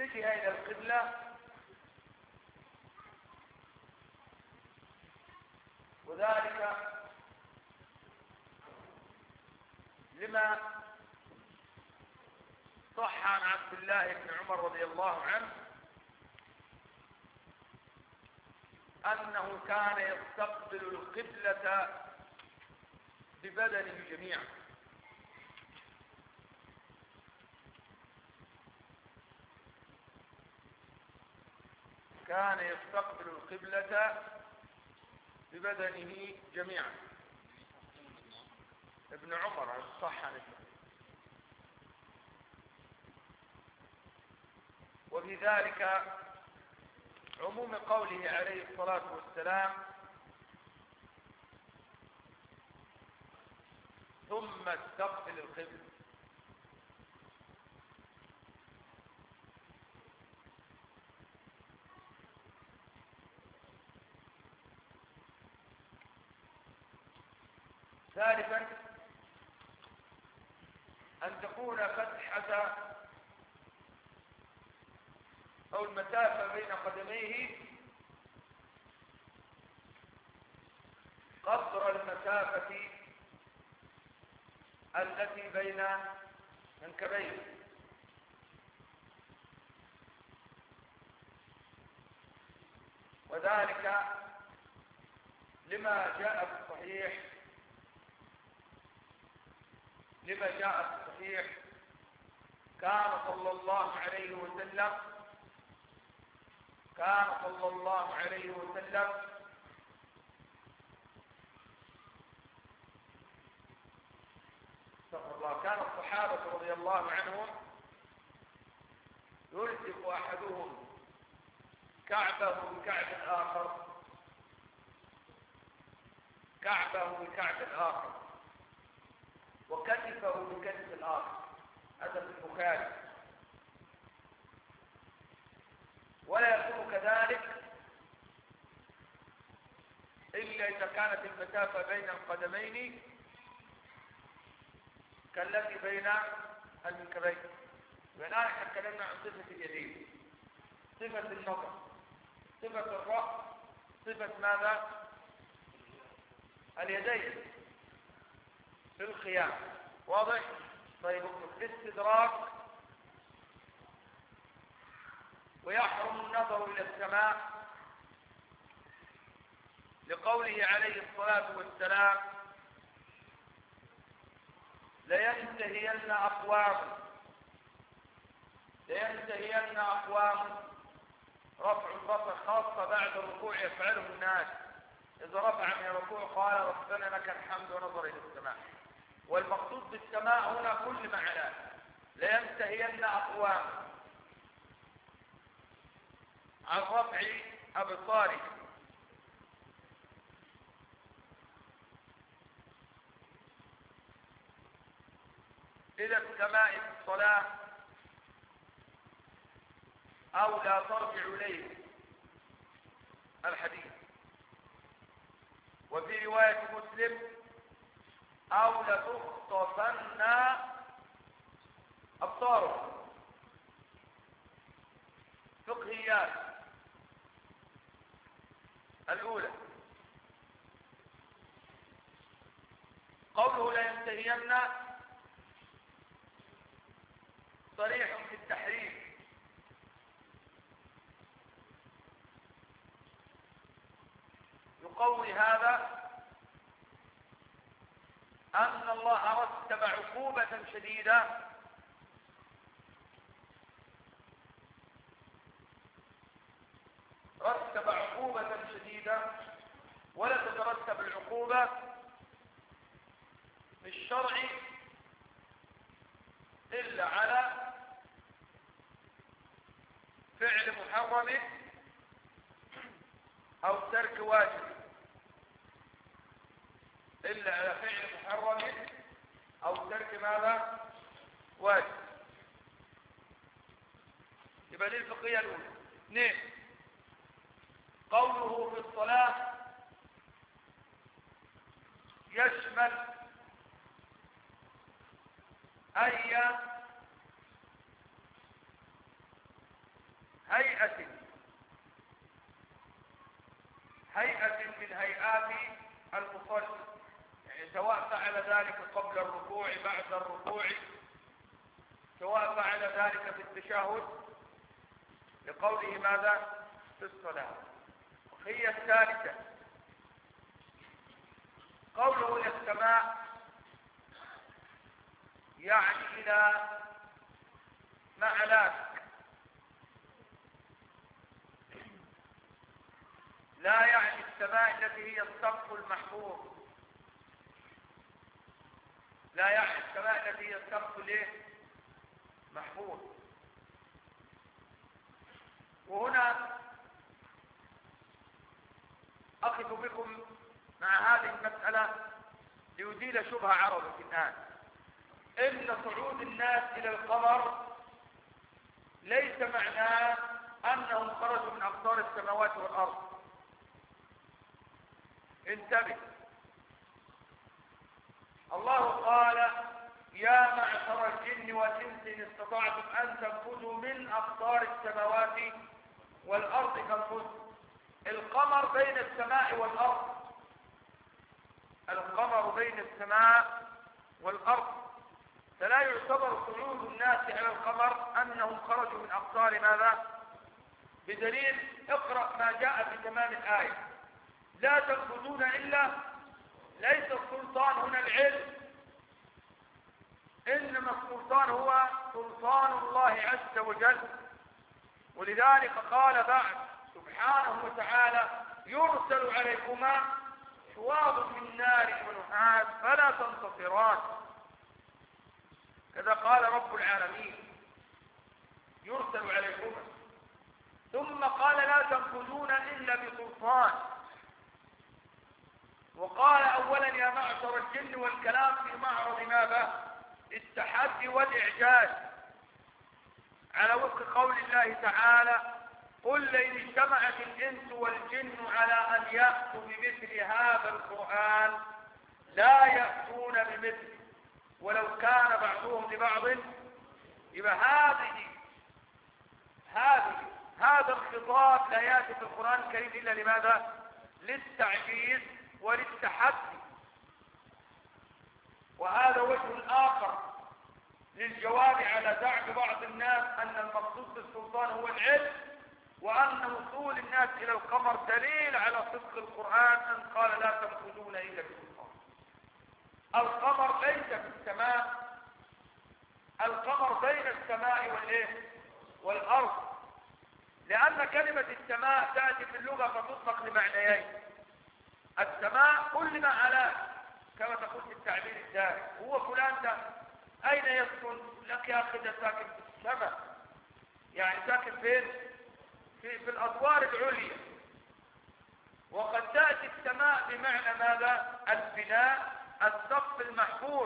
تجهيزها إلى القبلة، وذلك لما صح عن عبد الله بن عمر رضي الله عنه أنه كان يستقبل القبلة ببدنه جميعا، كان يستقبل القبلة ببدنه جميعا. ابن عمر صح عن ابن، وفي ذلك عموم قوله عليه الصلاة والسلام ثم استقبل القبلة. ثالثا أن تكون فتحة أو المسافة بين قدميه قدر المسافة التي بين منكبيه، وذلك لما جاء في الصحيح كان صلى الله عليه وسلم كان الصحابة رضي الله عنهم يلصق أحدهم كعبه بكعب الآخر وكتفه بكتف الآخر، هذا في البخاري. ولا يكون كذلك إلا إذا كانت المسافة بين القدمين كالتي بين المنكبين. والآن تكلمنا عن صفة اليدين، صفة النظر، صفة الرأس، صفة ماذا؟ اليدين في القيام. واضح؟ طيب الاستدراك ويحرم النظر إلى السماء لقوله عليه الصلاة والسلام لينتهين أقوام رفع البصر، خاصة بعد الركوع يفعله الناس، إذا رفع من الركوع قال ربنا لك الحمد ونظر إلى السماء. والمقصود بالسماء هنا كل معناه، لينتهين أقوام عن رفع أبصاره إلى السماء في الصلاة أو لا ترجع إليه الحديث. وفي رواية مسلم أو لتخطفن أبصاره. فقهيات الأولى قوله لا ينتهين صريح في التحريم، يقوي هذا أن الله رتب عقوبة شديدة ولا تترتب العقوبة في الشرع إلا على فعل محرم أو ترك واجب، إلا على فعل محرم أو ترك ماذا؟ واجب. يبقى دي الفقهية الأولى. 2 قوله في الصلاة يشمل أي هيئة من هيئات المصلي، يعني سواء فعل ذلك قبل الركوع بعد الركوع، سواء فعل ذلك في التشهد، لقوله ماذا في الصلاة. هي الثالثة قوله إلى السماء، يعني إلى معلاك، لا يعني السماء التي هي السقف المحفوظ، لا يعني السماء التي هي السقف محفوظ. وهنا أقف بكم مع هذه المسألة ليزيل شبهة عرضت الآن. إن صعود الناس إلى القمر ليس معناه أنهم خرجوا من أقطار السماوات والأرض. انتبه، الله قال يا معشر الجن والإنس إن استطعتم أن تنفذوا من أقطار السماوات والأرض فانفذوا. القمر بين السماء والأرض، القمر بين السماء والأرض، فلا يعتبر صعود الناس على القمر أنهم خرجوا من أقطار ماذا؟ بدليل اقرأ ما جاء في تمام الآية، لا تنفذون إلا، ليس السلطان هنا العلم، إنما السلطان هو سلطان الله عز وجل. ولذلك قال بعد سبحانه وتعالى يرسل عليكما شواظ من نار ونحاس فلا تنتصران. كذا قال رب العالمين يرسل عليكما، ثم قال لا تنفذون إلا بسلطان. وقال أولا يا معشر الجن، والكلام في معرض ماذا؟ التحدي والإعجاز، على وفق قول الله تعالى قل لئن اجتمعت الإنس والجن على أن يأتوا بمثل هذا القرآن لا يأتون بمثله ولو كان بعضهم لبعض. يبقى هذا الخطاب لا يأتي في القرآن الكريم إلا لماذا؟ للتعجيز وللتحدي. وهذا وجه آخر للجواب على زعم بعض الناس أن المقصود بالسلطان هو العلم، وأن وصول الناس إلى القمر دليل على صدق القرآن أن قال لا تنفذون إلا بسلطان. القمر ليس في السماء، القمر بين السماء والأرض، لأن كلمة السماء تأتي في اللغة فتطلق لمعنيين. السماء كل ما علاه، كما تقول في التعبير الدارج، هو فلان ده أين يسكن؟ لك يا أخي ده ساكن في السماء، يعني ساكن فين؟ في الأدوار العليا. وقد تأتي السماء بمعنى ماذا؟ البناء، السقف المحفوظ،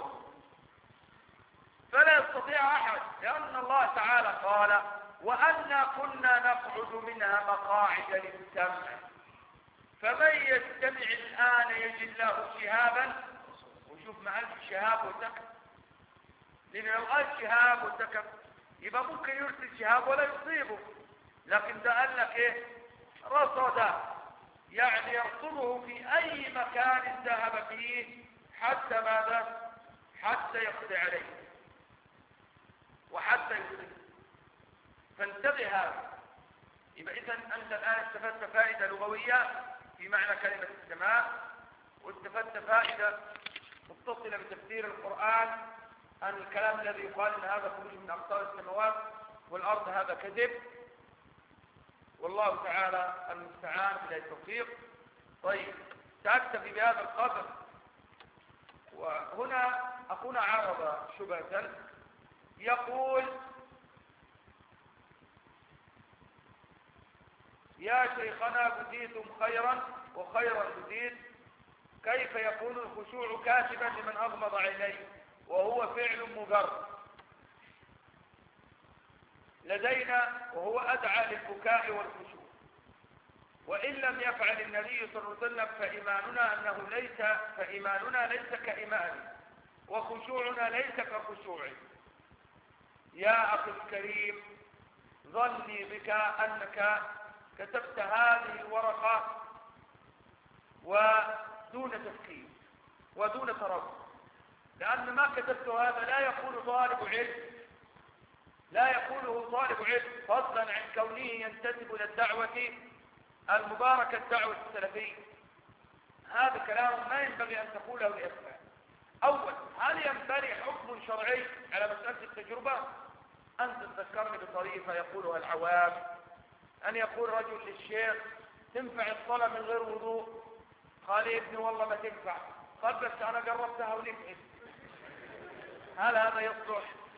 فلا يستطيع أحد، لأن الله تعالى قال وأنا كنا نقعد منها مقاعد للسمع فمن يستمع الآن يجد له شهابا. وشوف ما قالش شهاب وسكت، لأن لو قال شهاب وسكت يبقى ممكن يرسل شهاب ولا يصيبه، لكن ده قال لك ايه؟ رصد، يعني يرصده في أي مكان ذهب فيه حتى ماذا؟ حتى يقضي عليه وحتى يصيبه. فانتبه هذا. يبقى إذن أنت الآن استفدت فائدة لغوية في معنى كلمة السماء، واستفدت فائدة متصلة بتفسير القرآن أن الكلام الذي يقال أن هذا خروج من أقطار السماوات والأرض هذا كذب، والله تعالى المستعان بلا التوفيق. طيب سأكتفي بهذا القدر. وهنا أخونا عرض شبهة يقول يا شيخنا بديتم خيرا وخيرا بديت، كيف يكون الخشوع كاتبا لمن أغمض عينيه وهو فعل مجرد لدينا وهو أدعى للبكاء والخشوع، وإن لم يفعل النبي صلى الله عليه وسلم فإيماننا ليس كإيمانه وخشوعنا ليس كخشوعه. يا أخي الكريم، ظني بك أنك كتبت هذه الورقة ودون تفكير ودون تردد، لأن ما كتبت هذا لا يقول طالب علم، لا يقوله طالب علم، فضلا عن كونه ينتسب إلى الدعوة المباركة، الدعوة السلفية. هذا كلام ما ينبغي أن تقوله لأسماء. أول، هل ينبغي حكم شرعي على مسألة التجربة؟ أنت تذكرني بطريقة يقولها العوام، أن يقول رجل للشيخ: تنفع الصلاة من غير وضوء؟ قال يا ابني والله ما تنفع. قال بس أنا جربتها ونفعت. هل هذا يصلح؟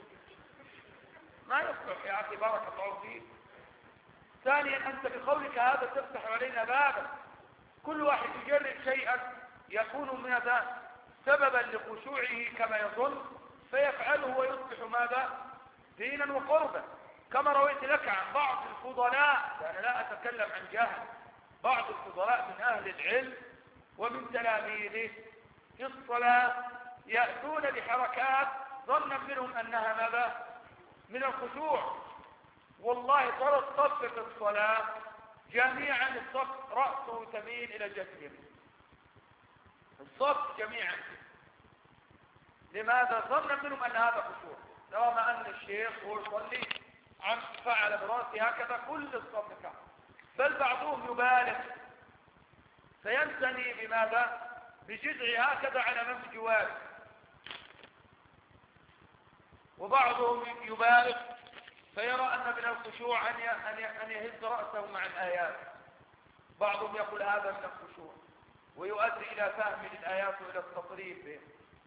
ما يصلح يا أخي، بارك الله فيك. ثانيا، أنت بقولك هذا تفتح علينا بابا، كل واحد يجرب شيئا يكون ماذا سببا لخشوعه كما يظن فيفعله ويصبح ماذا دينا وقربا، كما رويت لك عن بعض الفضلاء، وأنا لا أتكلم عن جهل، بعض الفضلاء من أهل العلم ومن تلاميذه في الصلاة يأتون بحركات ظنا منهم أنها ماذا من الخشوع. والله ترى الصف في الصلاة جميعا الصف رأسه تميل إلى جسده، الصف جميعا. لماذا؟ ظنا منهم أن هذا خشوع، رغم أن الشيخ هو يصلي عن فعل برأسه هكذا كل الصف كان، بل بعضهم يبالغ فينثني بماذا بجذع هكذا على من بجواره، وبعضهم يبالغ فيرى أن من الخشوع أن يهز رأسه مع الآيات. بعضهم يقول هذا من الخشوع ويؤدي إلى فهم للآيات وإلى التطريف به.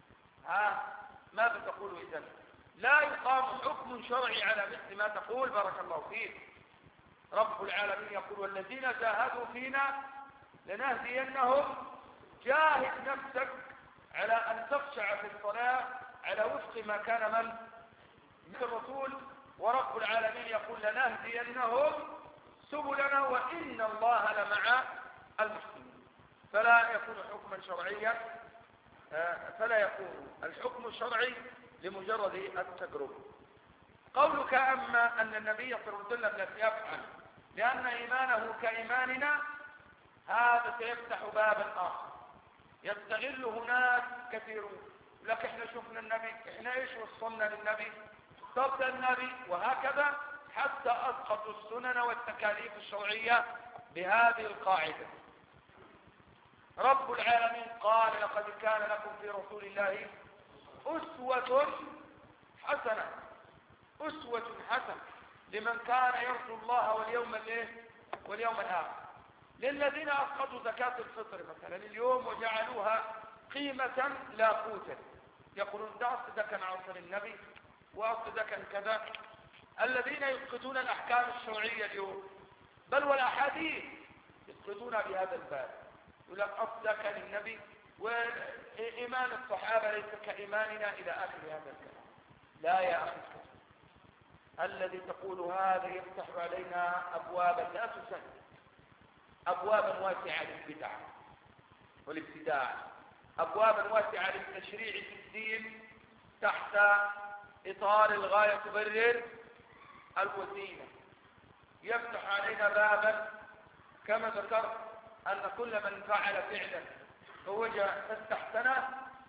ماذا تقول إذن؟ لا يقام حكم شرعي على مثل ما تقول، بارك الله فيك. رب العالمين يقول: والذين جاهدوا فينا لنهدينهم. جاهد نفسك على أن تخشع في الصلاة على وفق ما كان من الرسول، ورب العالمين يقول: لنهدينهم سبلنا وإن الله لمع المحسنين. فلا يكون حكما شرعيا، فلا يكون الحكم الشرعي لمجرد التجربة. قولك أما أن النبي صلى الله عليه وسلم لم يفعل لأن إيمانه كإيماننا، هذا سيفتح بابا آخر يستغله ناس كثيرون. لك احنا شفنا النبي، احنا ايش وصلنا للنبي؟ صدق النبي، وهكذا حتى أسقطوا السنن والتكاليف الشرعية بهذه القاعدة. رب العالمين قال: لقد كان لكم في رسول الله أسوة حسنة، أسوة حسنة لمن كان يرجو الله واليوم الآخر. للذين أسقطوا زكاة الفطر مثلا اليوم وجعلوها قيمة لا قوتا، يقولون ده أصل ده كان عصر النبي وأصل ده كان كذا. الذين يسقطون الأحكام الشرعية اليوم بل والأحاديث يسقطون بهذا الباب، يقول لك أصل ده كان النبي وإيمان الصحابة ليس كإيماننا إلى آخر هذا الكلام. لا يا أخي، الذي تقول هذا يفتح علينا أبوابا لا تسد، أبوابا واسعة للبدع والابتداع، أبوابا واسعة للتشريع في الدين تحت إطار الغاية تبرر الوسيلة. يفتح علينا بابا كما ذكرت أن كل من فعل فعلا فوجه فاستحسنه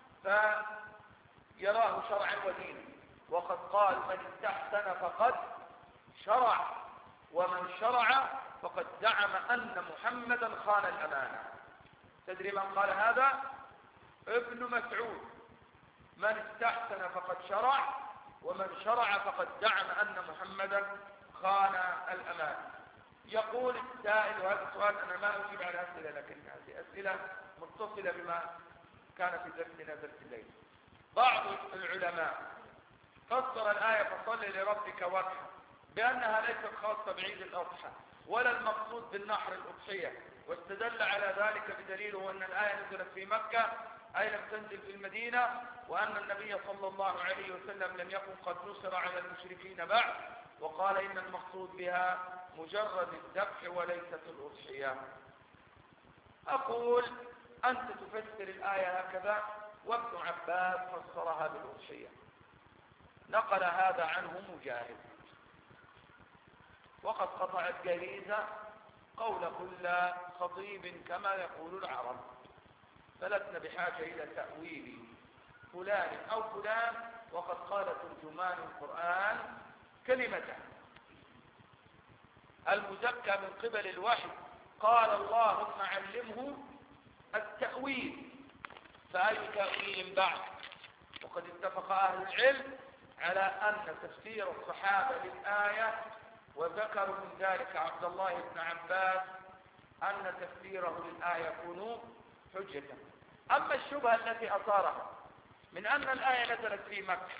فيراه شرعا ودينا، وقد قال: من استحسن فقد شرع، ومن شرع فقد زعم أن محمدا خان الأمانة. تدري من قال هذا؟ ابن مسعود: من استحسن فقد شرع، ومن شرع فقد زعم أن محمدا خان الأمانة. يقول السائل، وهذا السؤال أنا ما أجيب على أسئلة، لكن هذه أسئلة متصلة بما كان في درسنا درس الليل. بعض العلماء فسر الآية فصل لربك وارحم بأنها ليست خاصة بعيد الأضحى ولا المقصود بالنحر الأضحية، واستدل على ذلك بدليله أن الآية نزلت في مكة أي لم تنزل في المدينة، وأن النبي صلى الله عليه وسلم لم يكن قد نصر على المشركين بعد، وقال إن المقصود بها مجرد الذبح وليست الأضحية. أقول أنت تفسر الآية هكذا، وابن عباس فسرها بالأضحية، نقل هذا عنه مجاهد. وقد قطعت جريزة قول كل خطيب كما يقول العرب، فلسنا بحاجة إلى تأويل فلان أو فلان، وقد قال ترجمان القرآن كلمته. المزكى من قبل الوحي قال اللهم علمه التأويل، فأي تأويل بعد؟ وقد اتفق أهل العلم على أن تفسير الصحابة للآية، وذكروا من ذلك عبد الله بن عباس، أن تفسيره للآية يكون حجة. أما الشبهة التي أثارها من أن الآية نزلت في مكة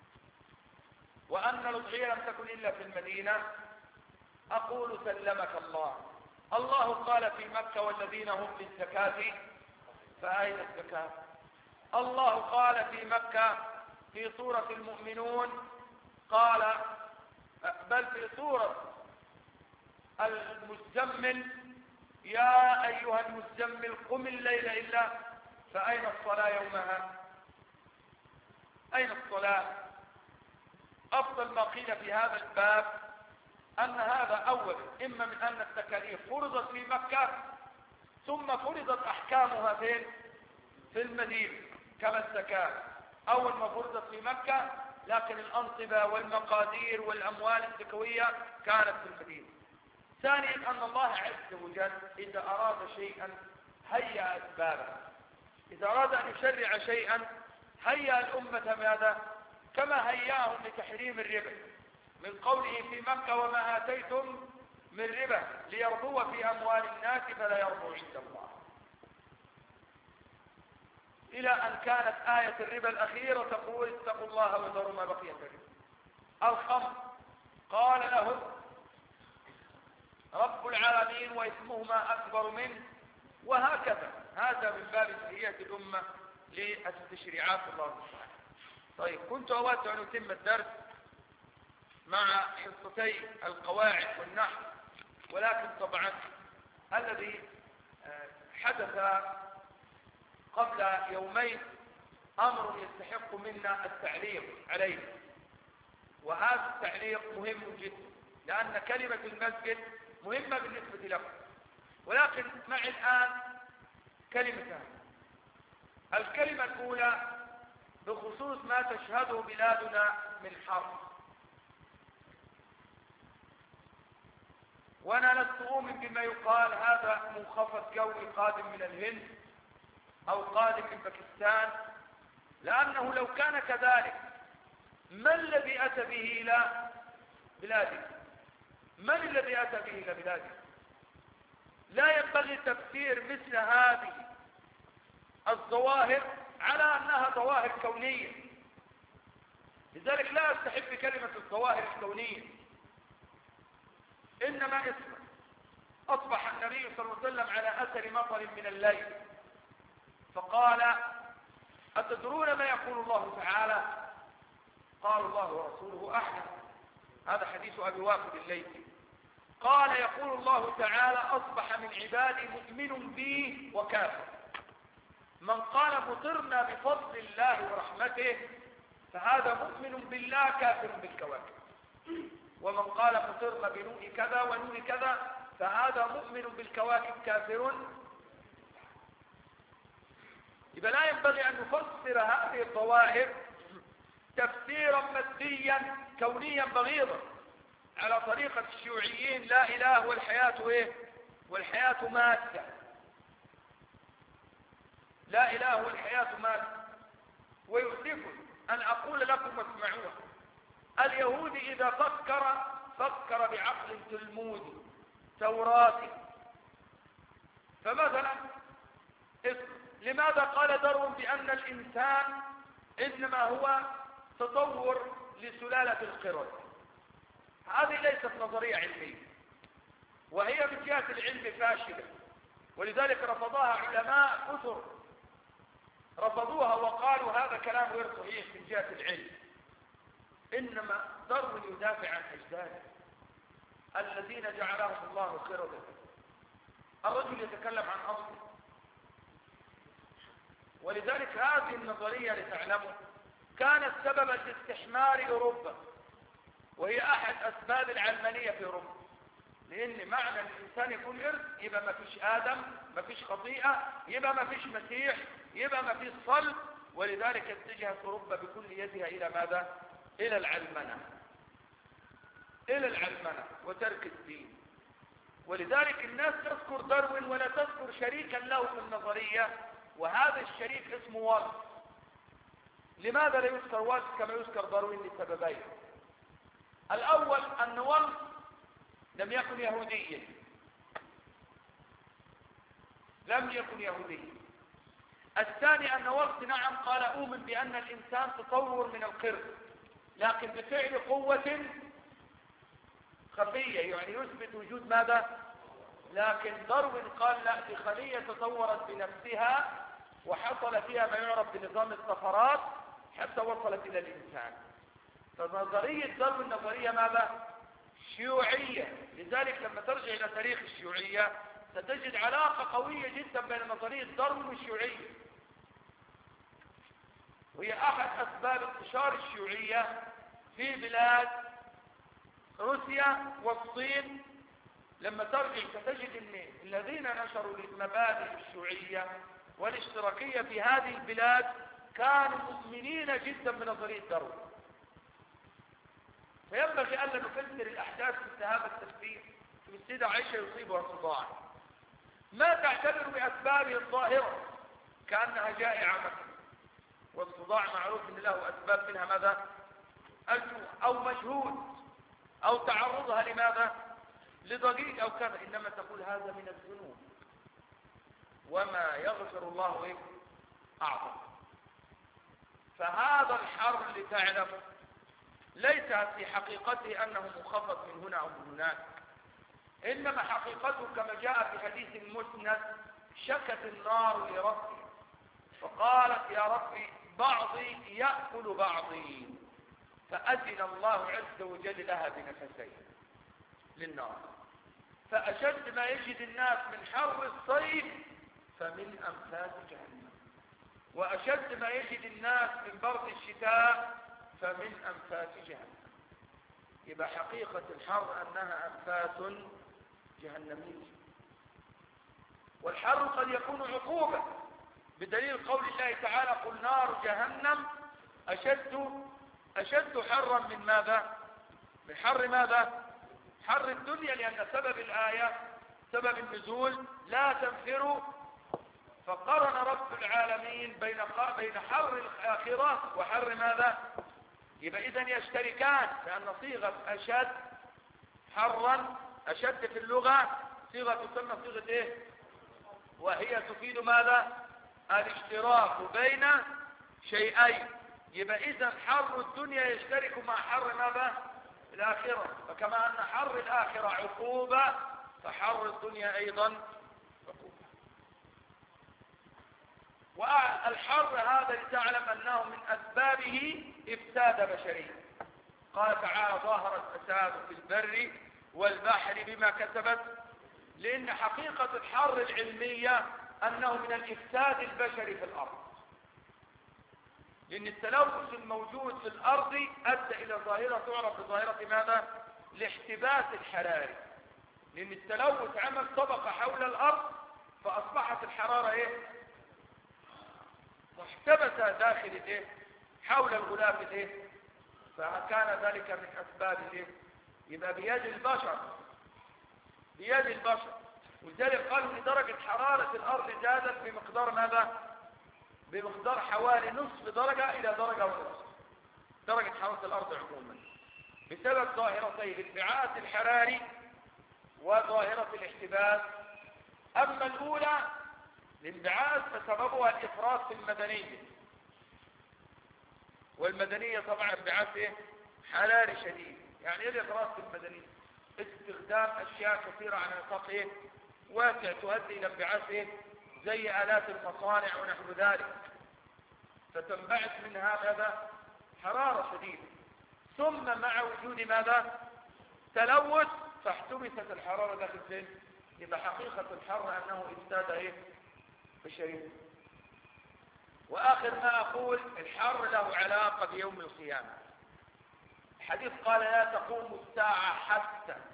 وأن الأضحية لم تكن إلا في المدينة، أقول سلمك الله، الله قال في مكة والذين هم للزكاة، فأين الزكاة؟ الله قال في مكة في سورة المؤمنون، قال بل في سورة المزمل يا أيها المزمل قم الليل إلا، فأين الصلاة يومها؟ أين الصلاة؟ أفضل ما قيل في هذا الباب أن هذا أول، إما من أن التكاليف فرضت في مكة ثم فرضت أحكامها في المدينة، كما الزكاة أول ما فرضت في مكة، لكن الأنصبة والمقادير والأموال الزكوية كانت في المدينة. ثانيا أن الله عز وجل إذا أراد شيئا هيأ أسبابه، إذا أراد أن يشرع شيئا هيأ الأمة ماذا؟ كما هيأهم لتحريم الربا من قوله في مكة وما آتيتم من ربا ليربو في أموال الناس فلا يربو عند الله، إلى أن كانت آية الربا الأخيرة تقول اتقوا الله وذروا ما بقي من الربا. الخمر قال لهم رب العالمين وإثمهما أكبر منه، وهكذا. هذا من باب تهيئة الأمة للتشريعات الله تعالى. طيب، كنت أود أن أتم الدرس مع حصتي القواعد والنحو، ولكن طبعا الذي حدث قبل يومين أمر يستحق منا التعليق عليه، وهذا التعليق مهم جدا، لأن كلمة المسجد مهمة بالنسبة لكم، ولكن معي الآن كلمتان. الكلمة الأولى بخصوص ما تشهده بلادنا من حرب، وأنا لست أؤمن بما يقال هذا منخفض جوي قادم من الهند أو قادم من باكستان، لأنه لو كان كذلك ما الذي أتى به إلى بلادي؟ من الذي أتى به إلى بلادي؟ لا ينبغي تفسير مثل هذه الظواهر على أنها ظواهر كونية، لذلك لا أستحب بكلمة الظواهر الكونية، إنما اسمه. أصبح النبي صلى الله عليه وسلم على أثر مطر من الليل، فقال أتدرون ما يقول الله تعالى؟ قال الله ورسوله أعلم. هذا حديث أبي واقد الليثي. قال يقول الله تعالى أصبح من عبادي مؤمن بي وكافر. من قال مطرنا بفضل الله ورحمته فهذا مؤمن بالله كافر بالكواكب، ومن قال مطرنا بنوء كذا ونوء كذا فهذا مؤمن بالكواكب كافر. إذا لا ينبغي أن نفسر هذه الظواهر تفسيرا ماديا كونيا بغيضا على طريقة الشيوعيين، لا إله والحياة إيه؟ والحياة مادة. لا إله والحياة مادة. ويؤسفني أن أقول لكم واسمعوها، اليهودي إذا فكر بعقل تلمودي توراتي. فمثلا لماذا قال داروين بأن الإنسان إنما هو تطور لسلالة القرد؟ هذه ليست نظرية علمية، وهي من جهة العلم فاشلة، ولذلك رفضها علماء كثر، رفضوها وقالوا هذا كلام غير صحيح من جهة العلم. إنما داروين يدافع عن أجداده الذين جعلهم الله قردة. الرجل يتكلم عن أصله، ولذلك هذه النظرية لتعلموا كانت سببا لاستحمار أوروبا، وهي أحد أسباب العلمانية في أوروبا. لان معنى ان الانسان يكون ارث يبقى ما فيش ادم، ما فيش خطيئة، يبقى ما فيش مسيح، يبقى ما فيش صلب. ولذلك اتجهت اوروبا بكل يدها الى ماذا؟ الى العلمنة، الى العلمنة وترك الدين. ولذلك الناس تذكر داروين ولا تذكر شريكا له في النظرية، وهذا الشريك اسمه والز. لماذا لا يذكر والز كما يذكر داروين؟ لسببين. الاول ان والز لم يكن يهوديا، لم يكن يهوديا. الثاني ان والز نعم قال اؤمن بان الانسان تطور من القرد، لكن بفعل قوة خفية، يعني يثبت وجود ماذا؟ لكن داروين قال لا، دي خلية تطورت بنفسها وحصل فيها ما يعرف بنظام الطفرات حتى وصلت الى الانسان. فنظرية داروين نظرية ماذا؟ شيوعية. لذلك لما ترجع الى تاريخ الشيوعية ستجد علاقة قوية جدا بين نظرية داروين والشيوعية، وهي احد اسباب انتشار الشيوعية في بلاد روسيا والصين. لما ترجع ستجد ان الذين نشروا المبادئ الشيوعية والاشتراكية في هذه البلاد كانوا مؤمنين جدا بنظرية داروين. فينبغي ألا نفسر الأحداث مثل هذا التفسير. السيدة عائشة يصيبها صداع، ما تعتبر بأسبابه الظاهرة كأنها جائعة مثلا، والصداع معروف أن له أسباب، منها ماذا؟ الجوع أو مجهود أو تعرضها لماذا؟ لضجيج أو كذا. إنما تقول هذا من الذنوب، وما يغفر الله إيه؟ أعظم. فهذا الحر اللي تعلم ليس في حقيقته أنه مخفض من هنا أو من هناك، إنما حقيقته كما جاء في حديث مسند: شكت النار لربي فقالت يا ربي بعضي يأكل بعضي، فأذن الله عز وجل لها بنفسين للنار. فأشد ما يجد الناس من حر الصيف فمن أنفاس جهنم، وأشد ما يجد الناس من برد الشتاء فمن أنفاس جهنم. يبقى حقيقة الحر أنها أنفاس جهنمية. والحر قد يكون عقوبة بدليل قول الله تعالى: قل نار جهنم أشد حرا من ماذا؟ من حر ماذا؟ حر الدنيا، لأن سبب الآية سبب النزول لا تنفروا، فقرن رب العالمين بين حر الآخرة وحر ماذا؟ يبقى إذن يشتركان، لأن صيغة أشد حرا، أشد في اللغة صيغة تسمى صيغة إيه؟ وهي تفيد ماذا؟ الاشتراك بين شيئين. يبقى إذن حر الدنيا يشترك مع حر ماذا؟ الآخرة. فكما أن حر الآخرة عقوبة فحر الدنيا أيضا عقوبة. والحر هذا لتعلم أنه من أسبابه إفساد بشري. قال تعالى: ظاهر الفساد في البر والبحر بما كسبت. لأن حقيقة الحر العلمية أنه من الإفساد البشري في الأرض، لأن التلوث الموجود في الأرض أدى إلى ظاهرة تعرف بظاهرة ماذا؟ الاحتباس الحراري. لأن التلوث عمل طبقة حول الأرض فأصبحت الحرارة إيه؟ محتبسة داخل الإيه؟ حول الغلاف الإيه؟ فكان ذلك من أسباب الإيه؟ يبقى بيد البشر، بيد البشر. ولذلك قالوا ان درجة حرارة الأرض زادت بمقدار ماذا؟ بمقدار حوالي نصف درجة إلى درجة ونصف درجة حرارة الأرض عموما، بسبب ظاهرتي الانبعاث الحراري وظاهرة الاحتباس. أما الأولى الانبعاث فسببها الإفراط في المدنية، والمدنية طبعا انبعاث إيه؟ حراري شديد. يعني إيه الإفراط في المدنية؟ استخدام أشياء كثيرة على نطاق إيه؟ واسع تؤدي إلى انبعاث إيه؟ زي آلات المصانع ونحو ذلك، فتنبعث منها ماذا؟ حرارة شديدة. ثم مع وجود ماذا؟ تلوث فاحتبست الحرارة داخل فين؟ يبقى حقيقة الحر أنه إفساد إيه؟ بشري. وآخر ما أقول: الحر له علاقة بيوم القيامة. الحديث قال: لا تقوم الساعة حتى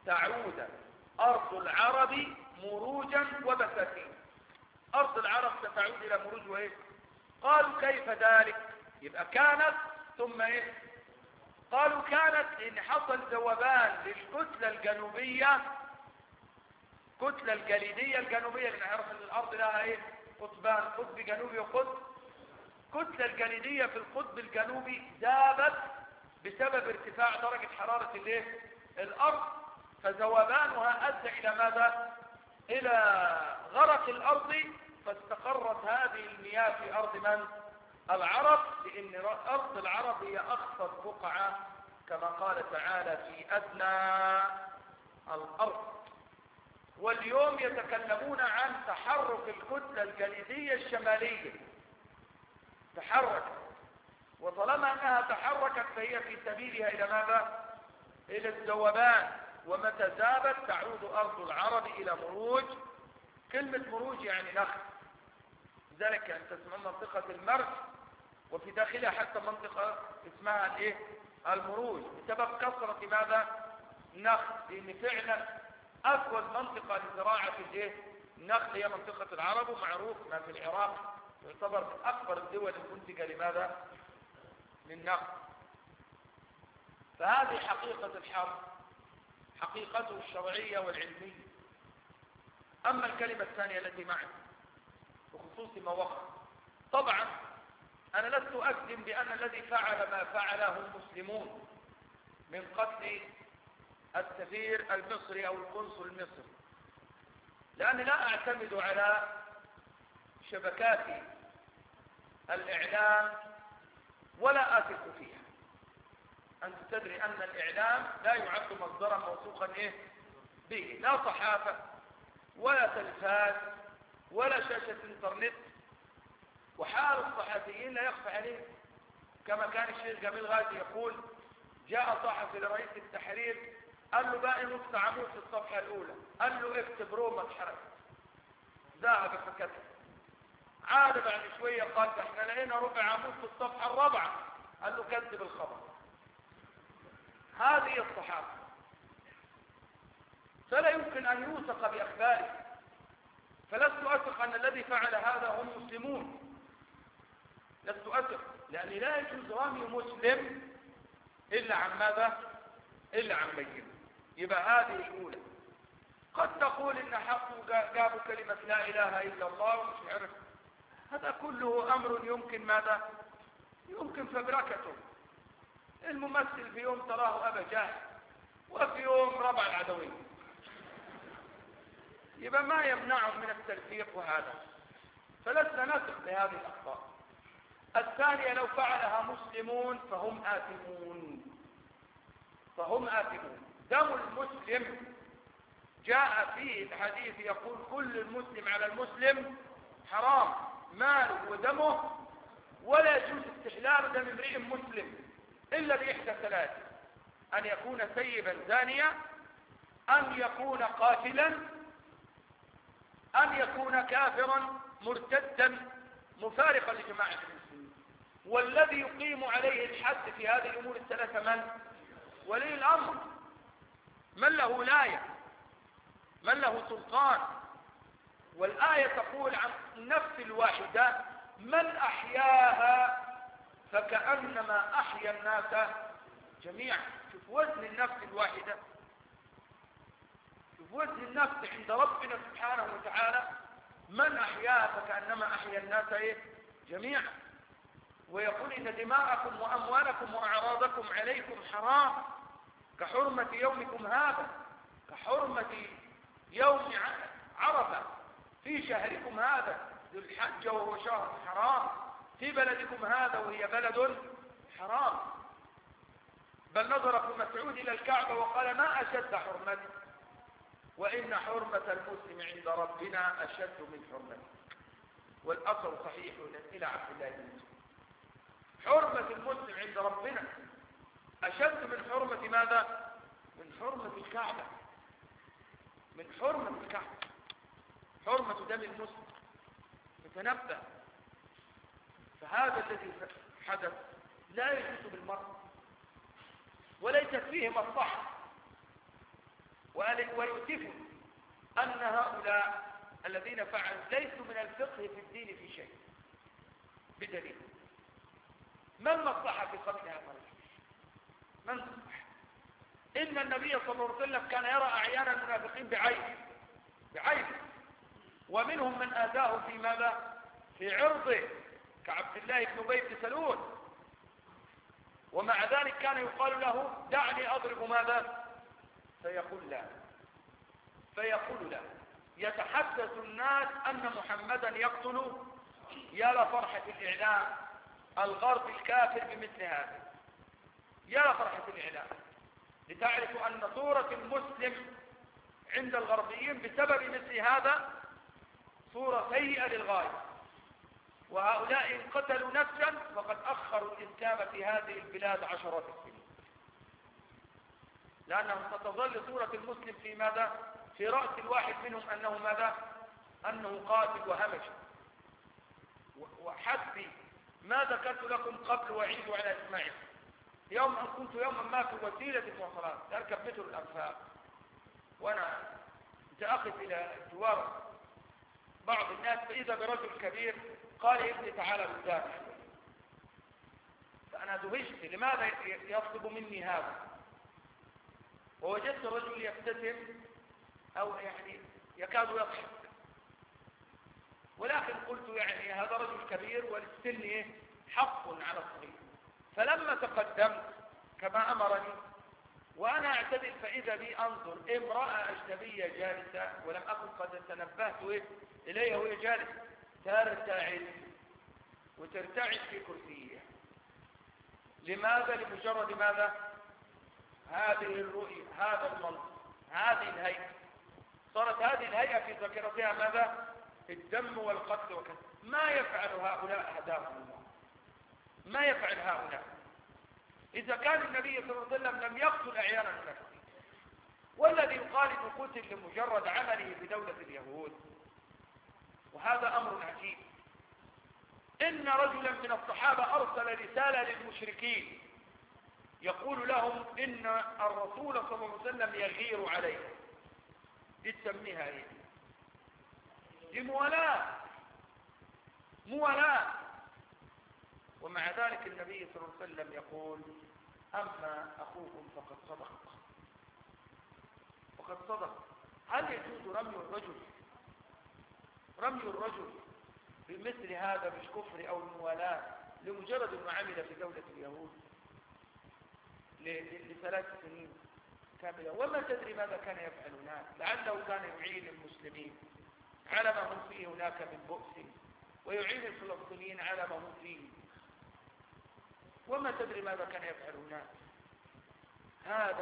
تعود أرض العرب مروجا وبساتين. أرض العرب ستعود إلى مروج وإيه؟ قالوا كيف ذلك؟ يبقى كانت ثم إيه؟ قالوا كانت إن حصل ذوبان للكتلة الجنوبية، كتلة الجليدية الجنوبية، لأن نعرف أن الأرض لها إيه؟ قطبان، قطب جنوبي وقطب. كتلة الجليدية في القطب الجنوبي ذابت بسبب ارتفاع درجة حرارة الإيه؟ الأرض، فذوبانها أدى إلى ماذا؟ إلى غرق الأرض، فاستقرت هذه المياه في أرض من؟ العرب، لأن أرض العرب هي أخفض بقعة كما قال تعالى في أدنى الأرض. واليوم يتكلمون عن تحرك الكتلة الجليدية الشمالية، تحركت، وطالما أنها تحركت فهي في سبيلها إلى ماذا؟ إلى الذوبان، ومتى ذابت تعود أرض العرب إلى مروج. كلمة مروج يعني نخل، لذلك أن تسمى منطقة المرج، وفي داخلها حتى منطقة اسمها الايه؟ المروج، بسبب كثرة ماذا؟ النخل، لأن فعلا أفضل منطقة لزراعة الايه؟ النخل هي منطقة العرب، ومعروف ما في العراق يعتبر من أكبر الدول المنتجة لماذا؟ للنخل. فهذه حقيقة الحرب، حقيقته الشرعية والعلمية. أما الكلمة الثانية التي معي بخصوص ما وقع، طبعا أنا لست أكذب بأن الذي فعل ما فعله المسلمون من قتل السفير المصري أو القنصل المصري، لأني لا أعتمد على شبكات الإعلام ولا أثق فيها. أنت تدري أن الإعلام لا يعد مصدرا موثوقا إيه؟ به، لا صحافة ولا تلفاز ولا شاشة انترنت، وحال الصحفيين لا يخفى عليه. كما كان الشيخ جميل غازي يقول: جاء صحفي لرئيس التحرير قال له باقي نص عمود في الصفحة الأولى، قال له اكتب روما اتحرك، ذهب فكتب. عاد بعد شوية قال احنا لقينا ربع عمود في الصفحة الرابعة، قال له كذب الخبر. هذه الصحافة، فلا يمكن أن يوثق بأخباره. فلست أثق أن الذي فعل هذا هم مسلمون، لست أثق، لأن لا يجوز رمي مسلم إلا عن ماذا؟ إلا عن بينة. يبقى هذه الأولى. قد تقول إن حقه جابوا كلمة لا إله إلا الله ومش عرف، هذا كله أمر يمكن ماذا؟ يمكن فبركته. الممثل في يوم تراه أبا جهل، وفي يوم ربع العدوية، يبقى ما يمنعه من التلفيق وهذا، فلسنا نثق بهذه الأخطاء. الثانية: لو فعلها مسلمون فهم آثمون، فهم آثمون. دم المسلم جاء فيه الحديث يقول: كل المسلم على المسلم حرام، ماله ودمه، ولا يجوز استحلال دم امرئ مسلم إلا بإحدى ثلاث: أن يكون سيبا زانيا، أن يكون قاتلا، أن يكون كافرا مرتدا مفارقا لجماعة المسلمين. والذي يقيم عليه الحد في هذه الأمور الثلاثة من؟ ولي الأمر، من له ولاية، من له سلطان. والآية تقول عن النفس الواحدة: من أحياها فكأنما أحيا الناس جميعا. شوف وزن النفس الواحدة، شوف وزن النفس عند ربنا سبحانه وتعالى: من أحياها فكأنما أحيا الناس جميعا. ويقول: إن دماءكم وأموالكم وأعراضكم عليكم حرام كحرمة يومكم هذا، كحرمة يوم عرفة في شهركم هذا ذو الحجة وهو شهر حرام، في بلدكم هذا وهي بلد حرام. بل نظر ابن مسعود إلى الكعبة وقال: ما أشد حرمته، وإن حرمة المسلم عند ربنا أشد من حرمته. والأثر صحيح إلى عبد الله بن مسعود. حرمة المسلم عند ربنا أشد من حرمة ماذا؟ من حرمة الكعبة، من حرمة الكعبة، حرمة دم المسلم. فتنبه. فهذا الذي حدث لا يجوز بالمرء، وليست فيه مصلحة، ويؤسف أن هؤلاء الذين فعلوا ليسوا من الفقه في الدين في شيء، بدليل ما المصلحة في قتل هذا الرجل؟ ما المصلحة؟ إن النبي صلى الله عليه وسلم كان يرى أعيان المنافقين بعين، ومنهم من آذاه في ماذا؟ في عرضه، كعبد الله بن أبي بن سلول، ومع ذلك كان يقال له دعني أضرب ماذا؟ فيقول لا. يتحدث الناس أن محمدا يقتل، يا لفرحة الإعلام الغرب الكافر بمثل هذا، يا لفرحة الإعلام، لتعرفوا أن صورة المسلم عند الغربيين بسبب مثل هذا صورة سيئة للغاية. وهؤلاء إن قتلوا نفسا فقد أخروا الإسلام في هذه البلاد عشرات السنين، لأنهم ستظل صورة المسلم في ماذا؟ في رأس الواحد منهم أنه ماذا؟ أنه قاتل وهمج. وحسبي ما ذكرت لكم قبل وعيد على إسماعيل، يوم أن كنت يوما ما في وسيلة المواصلات أركب متر الأنفاق، وأنا متأخذ إلى جوار بعض الناس، فإذا برجل كبير قال يا ابني تعالى قدامي، فأنا دهشت لماذا يطلب مني هذا، ووجدت الرجل يبتسم أو يعني يكاد يضحك، ولكن قلت يعني هذا رجل كبير وللسن حق على الصغير. فلما تقدمت كما أمرني وأنا أعتدل فإذا بي أنظر امرأة أجنبية جالسة ولم أكن قد تنبهت إليها وهي جالسة ترتعد وترتعد في كرسيها. لماذا؟ لمجرد ماذا؟ هذه الرؤية، هذا المنظر، هذه الهيئة. صارت هذه الهيئة في ذاكرتها ماذا؟ الدم والقتل وكذا. ما يفعل هؤلاء هداهم الله؟ ما يفعل هؤلاء؟ إذا كان النبي صلى الله عليه وسلم لم يقتل أعيان المنافقين، والذي يقال انه قتل لمجرد عمله بدولة اليهود، وهذا أمر عجيب. إن رجلا من الصحابة أرسل رسالة للمشركين يقول لهم إن الرسول صلى الله عليه وسلم يغير عليه. دي تسميها إيه؟ دي موالاة. ومع ذلك النبي صلى الله عليه وسلم يقول أما أخوكم فقد صدق. هل يجوز رمي الرجل بمثل هذا مش كفر أو الموالاة لمجرد أنه عمل في دولة اليهود ل3 سنين كاملة؟ وما تدري ماذا كان يفعل هناك، لعله كان يعين المسلمين على ما هم فيه هناك من بؤس، ويعين الفلسطينيين على ما هم فيه، وما تدري ماذا كان يفعل هناك. هذا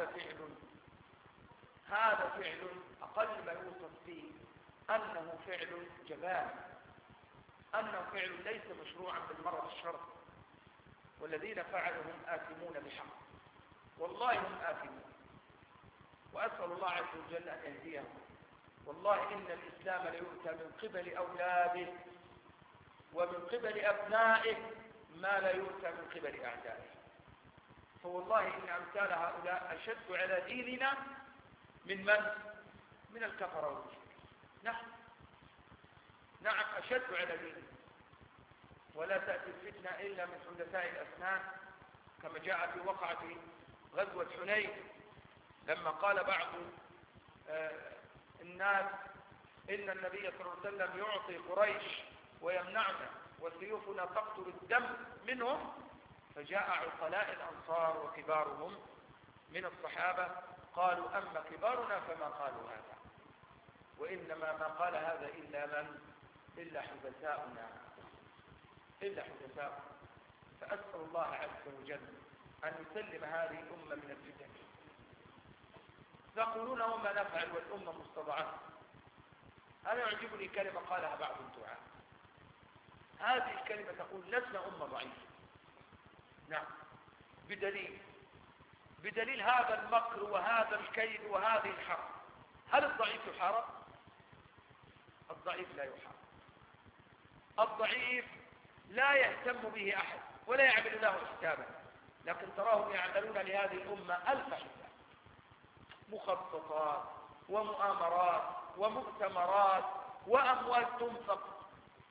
فعل أقل ما يوصف فيه أنه فعل جبان، أنه فعل ليس مشروعا بالمرة الشرع، والذين فعلوا هم آثمون بحق، والله هم آثمون، وأسأل الله عز وجل أن يهديهم. والله إن الإسلام ليؤتى من قبل أولاده ومن قبل أبنائه ما لا يؤتى من قبل أعدائه. فوالله إن أمثال هؤلاء أشد على ديننا من الكفرة والمشركين. نعم أشد على ديننا. ولا تأتي الفتنة إلا من حدثاء الأسنان، كما جاء في وقعة غزوة حنين لما قال بعض الناس إن النبي صلى الله عليه وسلم يعطي قريش ويمنعنا وسيوفنا تقتل الدم منهم، فجاء عقلاء الأنصار وكبارهم من الصحابة قالوا أما كبارنا فما قالوا هذا، وإنما ما قال هذا إلا حدثاؤنا. فأسأل الله عز وجل أن يسلم هذه الأمة من الفتن. تقولون وما نفعل والأمة مستضعفة. أنا يعجبني كلمة قالها بعض الدعاة، هذه الكلمة تقول لسنا أمة ضعيفة. نعم، بدليل هذا المكر وهذا الكيد وهذه الحرب. هل الضعيف يحارب؟ الضعيف لا يحارب. الضعيف لا يهتم به أحد ولا يعمل له حسابا، لكن تراهم يعملون لهذه الأمة 1000 حساب، مخططات ومؤامرات ومؤتمرات وأموال تنفق.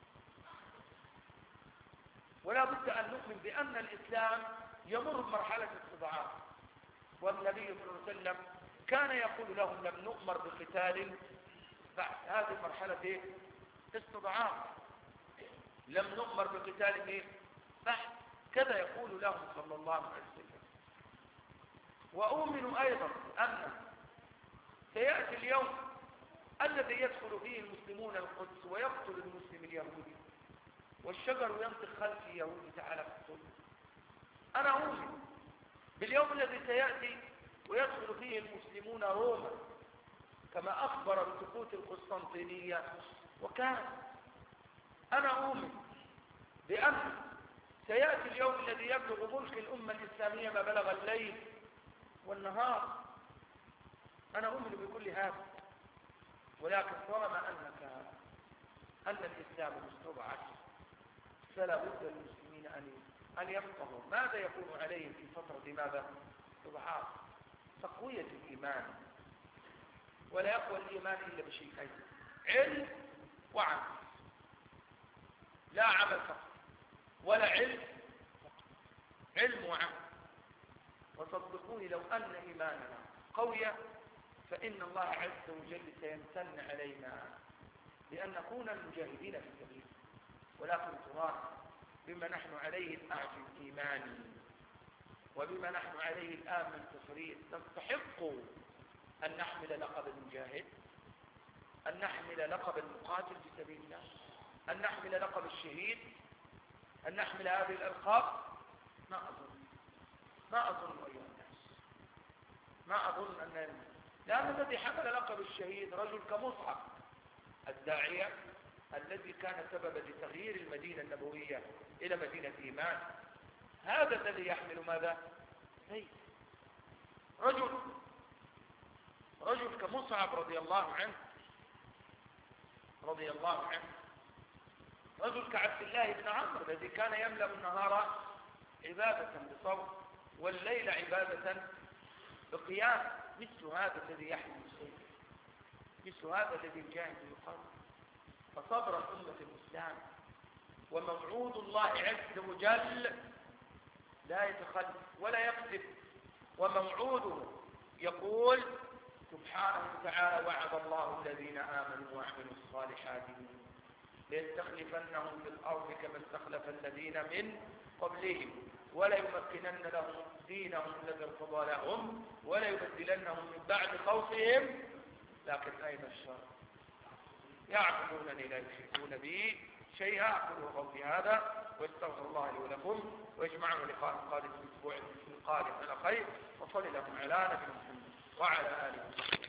ولا بد أن نؤمن بأن الإسلام يمر بمرحلة استضعاف، والنبي صلى الله عليه وسلم كان يقول لهم لم نؤمر بقتال بعد هذه المرحلة استضعاف، لم نؤمر بقتال بعد، كذا يقول لهم صلى الله عليه وسلم. وأؤمن أيضا أن سيأتي اليوم الذي يدخل فيه المسلمون القدس ويقتل المسلم اليهودي، والشجر ينطق خلف يهودي تعالى اقتل. أنا أؤمن باليوم الذي سيأتي ويدخل فيه المسلمون روما كما أخبر بسقوط القسطنطينية وكان. أنا أؤمن بأن سيأتي اليوم الذي يبلغ ملك الأمة الإسلامية ما بلغ الليل والنهار. أنا أؤمن بكل هذا، ولكن طالما أن الإسلام مستضعف فلا بد للمسلمين أن يفقهوا ماذا يكون عليهم في فترة ماذا؟ استضعاف، تقوية الإيمان. ولا يقوى الإيمان إلا بشيئين: علم وعمل. لا عمل فقط ولا علم فقط، علم وعمل. وصدقوني لو أن إيماننا قوية فإن الله عز وجل سيمتن علينا بأن نكون المجاهدين في سبيله. ولكن ترى بما نحن عليه الآن في الإيمان وبما نحن عليه الآن من تفريط نستحق أن نحمل لقب المجاهد، أن نحمل لقب المقاتل في سبيل الله، أن نحمل لقب الشهيد، أن نحمل هذه الألقاب. ما أظن أيها الناس، ما أظن لأن الذي حمل لقب الشهيد رجل كمصعب الداعية الذي كان سببا لتغيير المدينة النبوية إلى مدينة إيمان. هذا الذي يحمل ماذا؟ سيف. رجل كمصعب رضي الله عنه، رجل كعبد الله بن عمرو الذي كان يملأ النهار عبادة بصوم والليل عبادة بقيام. مثل هذا الذي يحمل السيف، مثل هذا الذي يجاهد القلب. فصبر أمة الإسلام وموعود الله عز وجل لا يتخلف ولا يكذب، وموعوده يقول سبحانه وتعالى: وعد الله الذين آمنوا وعملوا الصالحات ليستخلفنهم في الأرض كما استخلف الذين من قبلهم وليمكنن لهم دينهم الذي ارتضى لهم وليبدلنهم من بعد خوفهم. لكن أين الشر؟ يعبدونني لا يشركون بي شيئا. أقول قولي هذا واستغفر الله لي ولكم، واجمعنا لقاء قادم في الأسبوع القادم على خير، وصل لكم على نبينا محمد وعلى آله وصحبه.